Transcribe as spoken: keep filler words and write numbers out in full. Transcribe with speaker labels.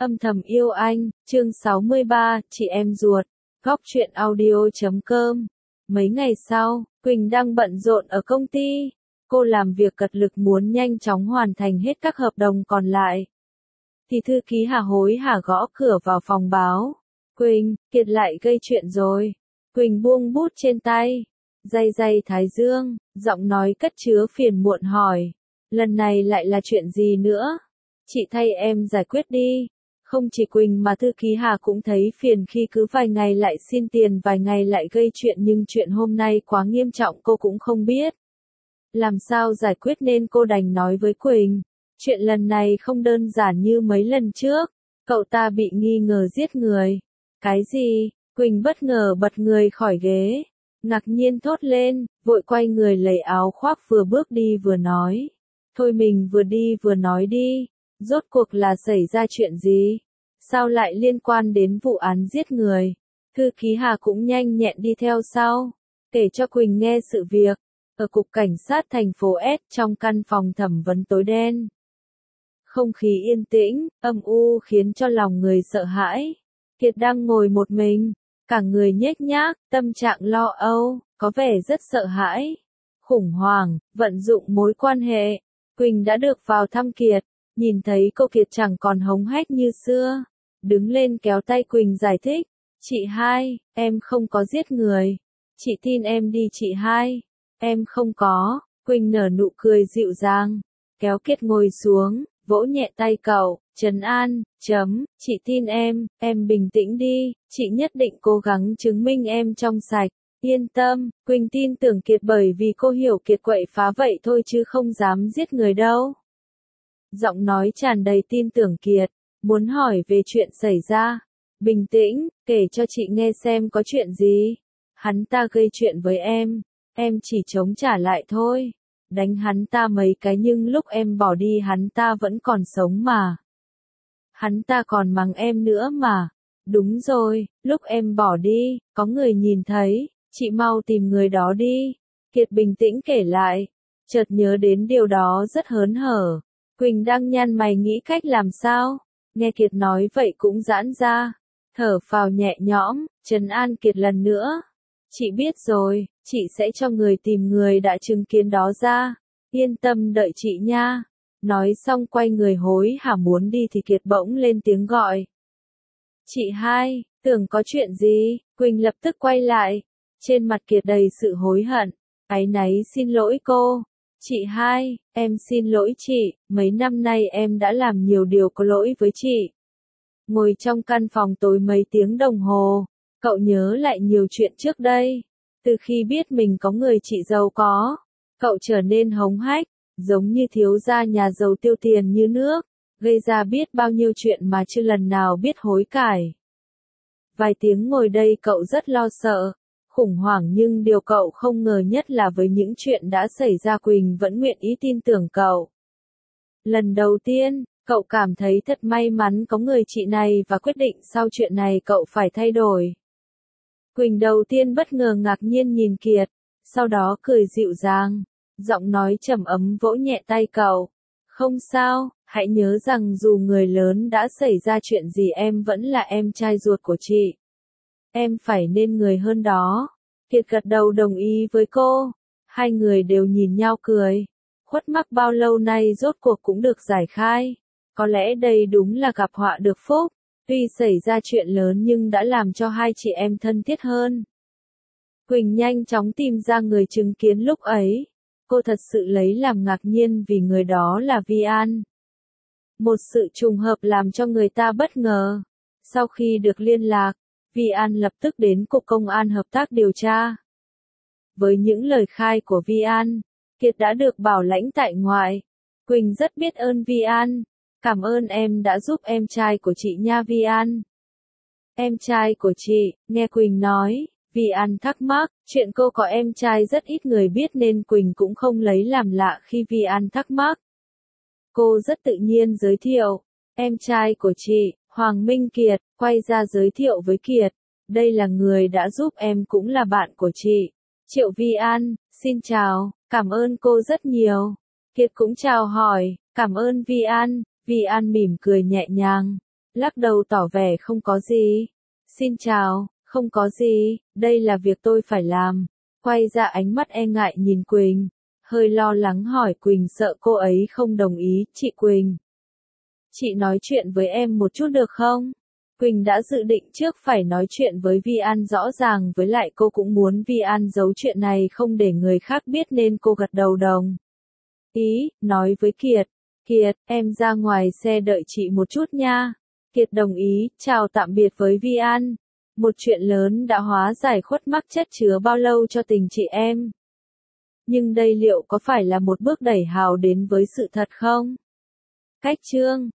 Speaker 1: Âm thầm yêu anh, chương sáu mươi ba, chị em ruột, góc truyện audio chấm com. Mấy ngày sau, Quỳnh đang bận rộn ở công ty. Cô làm việc cật lực muốn nhanh chóng hoàn thành hết các hợp đồng còn lại. Thì thư ký Hà hối hả gõ cửa vào phòng báo. Quỳnh, Kiệt lại gây chuyện rồi. Quỳnh buông bút trên tay. Day day thái dương, giọng nói cất chứa phiền muộn hỏi. Lần này lại là chuyện gì nữa? Chị thay em giải quyết đi. Không chỉ Quỳnh mà thư ký Hà cũng thấy phiền khi cứ vài ngày lại xin tiền vài ngày lại gây chuyện, nhưng chuyện hôm nay quá nghiêm trọng cô cũng không biết làm sao giải quyết nên cô đành nói với Quỳnh. Chuyện lần này không đơn giản như mấy lần trước. Cậu ta bị nghi ngờ giết người. Cái gì? Quỳnh bất ngờ bật người khỏi ghế. Ngạc nhiên thốt lên, vội quay người lấy áo khoác vừa bước đi vừa nói. Thôi mình vừa đi vừa nói đi. Rốt cuộc là xảy ra chuyện gì? Sao lại liên quan đến vụ án giết người? Thư ký Hà cũng nhanh nhẹn đi theo sau, kể cho Quỳnh nghe sự việc. Ở cục cảnh sát thành phố S, trong căn phòng thẩm vấn tối đen. Không khí yên tĩnh, âm u khiến cho lòng người sợ hãi. Kiệt đang ngồi một mình, cả người nhếch nhác, tâm trạng lo âu, có vẻ rất sợ hãi. Khủng hoảng, vận dụng mối quan hệ. Quỳnh đã được vào thăm Kiệt. Nhìn thấy cô Kiệt chẳng còn hống hách như xưa. Đứng lên kéo tay Quỳnh giải thích. Chị hai, em không có giết người. Chị tin em đi chị hai. Em không có. Quỳnh nở nụ cười dịu dàng. Kéo Kiệt ngồi xuống, vỗ nhẹ tay cậu, trấn an, chấm, chị tin em, em bình tĩnh đi, chị nhất định cố gắng chứng minh em trong sạch. Yên tâm, Quỳnh tin tưởng Kiệt bởi vì cô hiểu Kiệt quậy phá vậy thôi chứ không dám giết người đâu. Giọng nói tràn đầy tin tưởng Kiệt, muốn hỏi về chuyện xảy ra. Bình tĩnh, kể cho chị nghe xem có chuyện gì. Hắn ta gây chuyện với em, em chỉ chống trả lại thôi. Đánh hắn ta mấy cái nhưng lúc em bỏ đi hắn ta vẫn còn sống mà. Hắn ta còn mắng em nữa mà. Đúng rồi, lúc em bỏ đi, có người nhìn thấy, chị mau tìm người đó đi. Kiệt bình tĩnh kể lại, chợt nhớ đến điều đó rất hớn hở. Quỳnh đang nhăn mày nghĩ cách làm sao. Nghe Kiệt nói vậy cũng giãn ra. Thở phào nhẹ nhõm, trấn an Kiệt lần nữa. Chị biết rồi, chị sẽ cho người tìm người đã chứng kiến đó ra. Yên tâm đợi chị nha. Nói xong quay người hối hả muốn đi thì Kiệt bỗng lên tiếng gọi. Chị hai, tưởng có chuyện gì? Quỳnh lập tức quay lại. Trên mặt Kiệt đầy sự hối hận. Áy náy xin lỗi cô. Chị hai, em xin lỗi chị, mấy năm nay em đã làm nhiều điều có lỗi với chị. Ngồi trong căn phòng tối mấy tiếng đồng hồ, cậu nhớ lại nhiều chuyện trước đây. Từ khi biết mình có người chị giàu có, cậu trở nên hống hách, giống như thiếu gia nhà giàu tiêu tiền như nước, gây ra biết bao nhiêu chuyện mà chưa lần nào biết hối cải. Vài tiếng ngồi đây cậu rất lo sợ, khủng hoảng, nhưng điều cậu không ngờ nhất là với những chuyện đã xảy ra Quỳnh vẫn nguyện ý tin tưởng cậu. Lần đầu tiên, cậu cảm thấy thật may mắn có người chị này và quyết định sau chuyện này cậu phải thay đổi. Quỳnh đầu tiên bất ngờ ngạc nhiên nhìn Kiệt, sau đó cười dịu dàng, giọng nói trầm ấm vỗ nhẹ tay cậu. Không sao, hãy nhớ rằng dù người lớn đã xảy ra chuyện gì em vẫn là em trai ruột của chị. Em phải nên người hơn đó. Kiệt gật đầu đồng ý với cô. Hai người đều nhìn nhau cười. Khuất mắc bao lâu nay rốt cuộc cũng được giải khai. Có lẽ đây đúng là gặp họa được phúc. Tuy xảy ra chuyện lớn nhưng đã làm cho hai chị em thân thiết hơn. Quỳnh nhanh chóng tìm ra người chứng kiến lúc ấy. Cô thật sự lấy làm ngạc nhiên vì người đó là Vi An. Một sự trùng hợp làm cho người ta bất ngờ. Sau khi được liên lạc, Vi An lập tức đến Cục Công an hợp tác điều tra. Với những lời khai của Vi An, Kiệt đã được bảo lãnh tại ngoại. Quỳnh rất biết ơn Vi An. Cảm ơn em đã giúp em trai của chị nha Vi An. Em trai của chị, nghe Quỳnh nói, Vi An thắc mắc, chuyện cô có em trai rất ít người biết nên Quỳnh cũng không lấy làm lạ khi Vi An thắc mắc. Cô rất tự nhiên giới thiệu, em trai của chị, Hoàng Minh Kiệt, quay ra giới thiệu với Kiệt. Đây là người đã giúp em cũng là bạn của chị. Triệu Vi An, xin chào, cảm ơn cô rất nhiều. Kiệt cũng chào hỏi, cảm ơn Vi An. Vi An mỉm cười nhẹ nhàng. lắc đầu tỏ vẻ không có gì. Xin chào, không có gì, đây là việc tôi phải làm. Quay ra ánh mắt e ngại nhìn Quỳnh, hơi lo lắng hỏi Quỳnh sợ cô ấy không đồng ý. Chị Quỳnh, chị nói chuyện với em một chút được không? Quỳnh đã dự định trước phải nói chuyện với Vi An rõ ràng, với lại cô cũng muốn Vi An giấu chuyện này không để người khác biết nên cô gật đầu đồng ý, nói với Kiệt, Kiệt, em ra ngoài xe đợi chị một chút nha. Kiệt đồng ý, chào tạm biệt với Vi An. Một chuyện lớn đã hóa giải khuất mắc chất chứa bao lâu cho tình chị em. Nhưng đây liệu có phải là một bước đẩy Hào đến với sự thật không? Cách chương